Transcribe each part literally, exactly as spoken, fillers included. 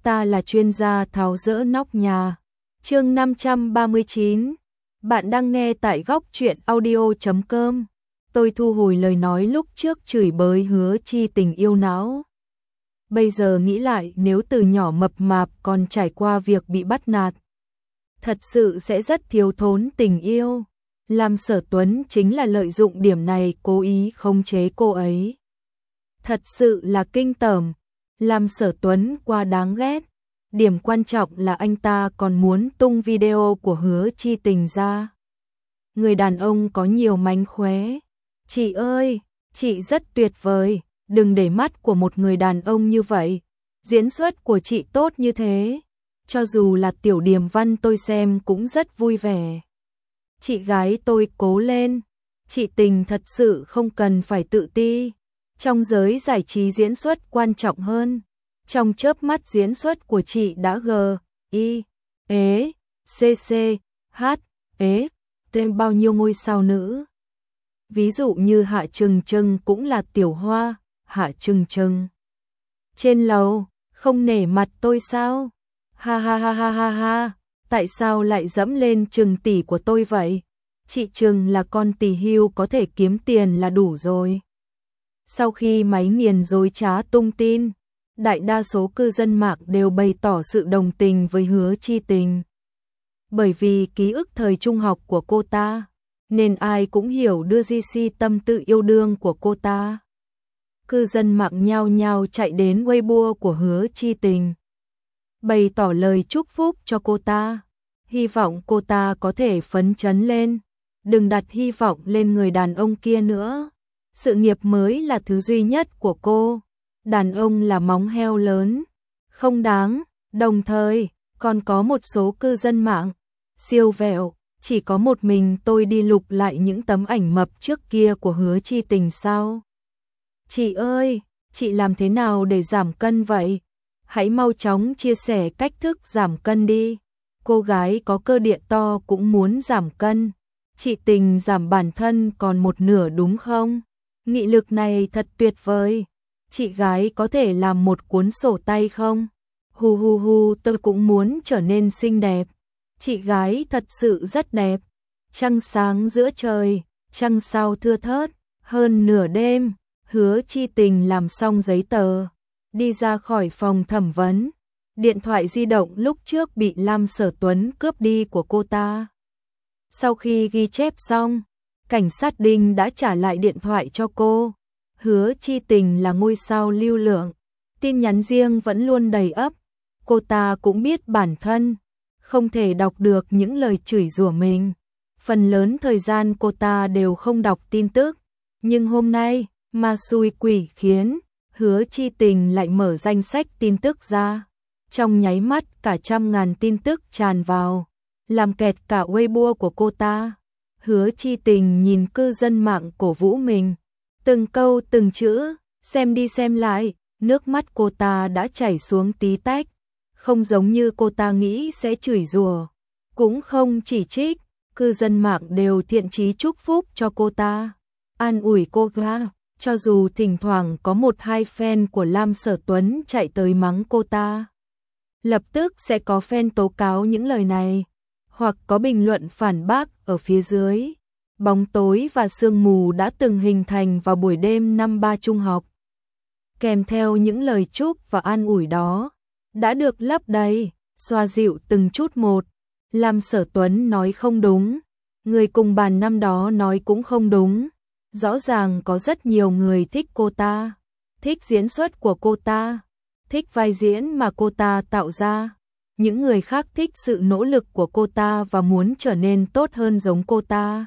ta là chuyên gia tháo dỡ nóc nhà. Chương năm trăm ba mươi chín. Bạn đang nghe tại góc truyện audio chấm com. Tôi thu hồi lời nói lúc trước chửi bới Hứa Chi Tình yêu não. Bây giờ nghĩ lại, nếu từ nhỏ mập mạp còn trải qua việc bị bắt nạt, thật sự sẽ rất thiếu thốn tình yêu. Lam Sở Tuấn chính là lợi dụng điểm này cố ý khống chế cô ấy. Thật sự là kinh tởm. Lam Sở Tuấn quá đáng ghét. Điểm quan trọng là anh ta còn muốn tung video của Hứa Chi Tình ra. Người đàn ông có nhiều mánh khóe. Chị ơi, chị rất tuyệt vời, đừng để mắt của một người đàn ông như vậy. Diễn xuất của chị tốt như thế, cho dù là tiểu điềm văn tôi xem cũng rất vui vẻ. Chị gái tôi cố lên, chị Tình thật sự không cần phải tự ti. Trong giới giải trí diễn xuất quan trọng hơn. Trong chớp mắt diễn xuất của chị đã G, I, ế, C, C, H, ế, tên bao nhiêu ngôi sao nữ. Ví dụ như Hạ Trừng Trừng cũng là tiểu hoa, Hạ Trừng Trừng. Trên lầu, không nể mặt tôi sao? Ha ha ha ha ha ha, tại sao lại dẫm lên Trừng tỷ của tôi vậy? Chị Trừng là con tỷ hưu có thể kiếm tiền là đủ rồi. Sau khi máy nghiền dối trá tung tin, đại đa số cư dân mạng đều bày tỏ sự đồng tình với Hứa Chi Tình. Bởi vì ký ức thời trung học của cô ta, nên ai cũng hiểu đưa gi xê tâm tư yêu đương của cô ta. Cư dân mạng nhao nhao chạy đến Weibo của Hứa Chi Tình, bày tỏ lời chúc phúc cho cô ta, hy vọng cô ta có thể phấn chấn lên, đừng đặt hy vọng lên người đàn ông kia nữa. Sự nghiệp mới là thứ duy nhất của cô, đàn ông là móng heo lớn, không đáng. Đồng thời, còn có một số cư dân mạng siêu vẹo, chỉ có một mình tôi đi lục lại những tấm ảnh mập trước kia của Hứa Chi Tình sao? Chị ơi, chị làm thế nào để giảm cân vậy? Hãy mau chóng chia sẻ cách thức giảm cân đi. Cô gái có cơ địa to cũng muốn giảm cân. Chị Tình giảm bản thân còn một nửa đúng không? Nghị lực này thật tuyệt vời. Chị gái có thể làm một cuốn sổ tay không? Hu hu hu, tôi cũng muốn trở nên xinh đẹp. Chị gái thật sự rất đẹp. Trăng sáng giữa trời, trăng sao thưa thớt, hơn nửa đêm, Hứa Chi Tình làm xong giấy tờ, đi ra khỏi phòng thẩm vấn. Điện thoại di động lúc trước bị Lam Sở Tuấn cướp đi của cô ta. Sau khi ghi chép xong, cảnh sát Đinh đã trả lại điện thoại cho cô. Hứa Chi Tình là ngôi sao lưu lượng, tin nhắn riêng vẫn luôn đầy ắp. Cô ta cũng biết bản thân không thể đọc được những lời chửi rủa mình. Phần lớn thời gian cô ta đều không đọc tin tức. Nhưng hôm nay, ma xui quỷ khiến, Hứa Chi Tình lại mở danh sách tin tức ra. Trong nháy mắt cả trăm ngàn tin tức tràn vào, làm kẹt cả Weibo của cô ta. Hứa Chi Tình nhìn cư dân mạng cổ vũ mình, từng câu từng chữ, xem đi xem lại, nước mắt cô ta đã chảy xuống tí tách. Không giống như cô ta nghĩ sẽ chửi rủa, cũng không chỉ trích, cư dân mạng đều thiện chí chúc phúc cho cô ta, an ủi cô ta, cho dù thỉnh thoảng có một hai fan của Lam Sở Tuấn chạy tới mắng cô ta. Lập tức sẽ có fan tố cáo những lời này, hoặc có bình luận phản bác ở phía dưới. Bóng tối và sương mù đã từng hình thành vào buổi đêm năm ba trung học. Kèm theo những lời chúc và an ủi đó, đã được lấp đầy, xoa dịu từng chút một. Lam Sở Tuấn nói không đúng, người cùng bàn năm đó nói cũng không đúng. Rõ ràng có rất nhiều người thích cô ta, thích diễn xuất của cô ta, thích vai diễn mà cô ta tạo ra. Những người khác thích sự nỗ lực của cô ta và muốn trở nên tốt hơn giống cô ta.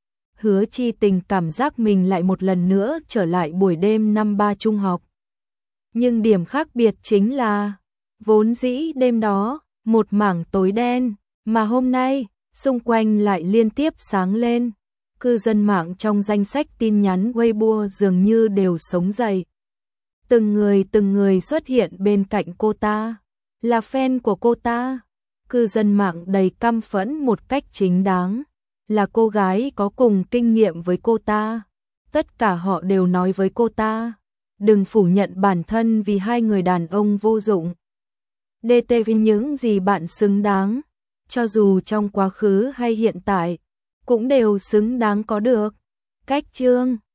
Hứa Chi Tình cảm giác mình lại một lần nữa trở lại buổi đêm năm ba trung học. Nhưng điểm khác biệt chính là, vốn dĩ đêm đó, một mảng tối đen, mà hôm nay, xung quanh lại liên tiếp sáng lên. Cư dân mạng trong danh sách tin nhắn Weibo dường như đều sống dậy. Từng người từng người xuất hiện bên cạnh cô ta, là fan của cô ta. Cư dân mạng đầy căm phẫn một cách chính đáng, là cô gái có cùng kinh nghiệm với cô ta. Tất cả họ đều nói với cô ta, đừng phủ nhận bản thân vì hai người đàn ông vô dụng. đê tê vì những gì bạn xứng đáng, cho dù trong quá khứ hay hiện tại, cũng đều xứng đáng có được. Cách chương